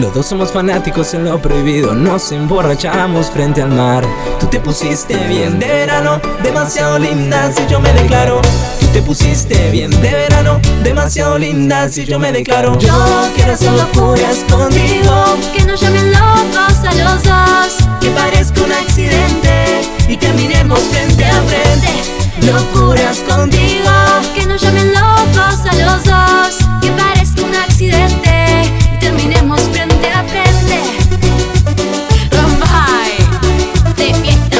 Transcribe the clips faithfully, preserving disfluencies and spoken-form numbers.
Los dos somos fanáticos en lo prohibido, nos emborrachamos frente al mar. Tú te pusiste bien de verano, demasiado linda si yo me declaro. Tú te pusiste bien de verano, demasiado linda si yo me declaro. Yo quiero hacer locuras contigo, que nos llamen locos a los dos, que parezca un accidente y caminemos frente a frente. Locuras contigo, que nos llamen locos a los dos, que parezca un accidente y terminemos frente a frente. Rombay, de fiesta.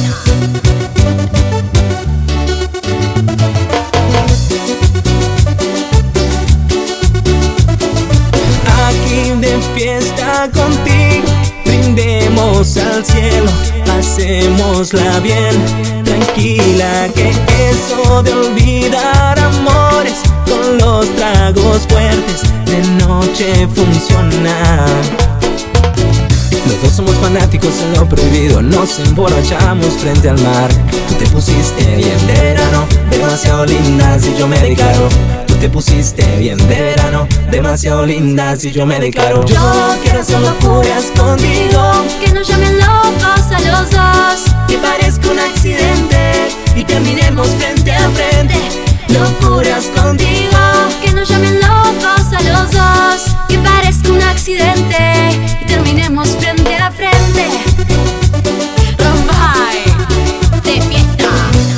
Aquí de fiesta contigo, brindemos al cielo, pasémosla bien, tranquila, que eso de olvidar amores con los tragos fuertes de noche funciona. Los dos somos fanáticos en lo prohibido, nos emborrachamos frente al mar. Tú te pusiste bien de verano, demasiado linda si yo me declaro. Tú te pusiste bien de verano, demasiado linda si yo me declaro. Yo quiero hacer locuras contigo, que nos llamen locos a los dos, que parezca un accidente y terminemos frente a frente. Locuras contigo, que nos llamen locos a los dos, que parezca un accidente y terminemos frente a frente. Rombay, de fiesta.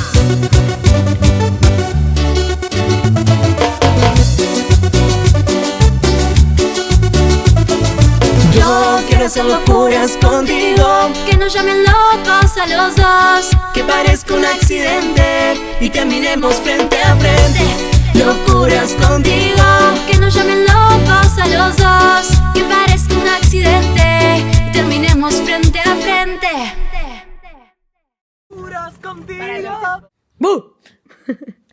Yo quiero hacer locuras contigo, que nos llamen locos a los dos, que parezca un accidente y terminemos frente a frente. Locuras contigo, que nos llamen locos a los dos, que parezca un accidente y terminemos frente a frente. Locuras contigo. ¡Bu!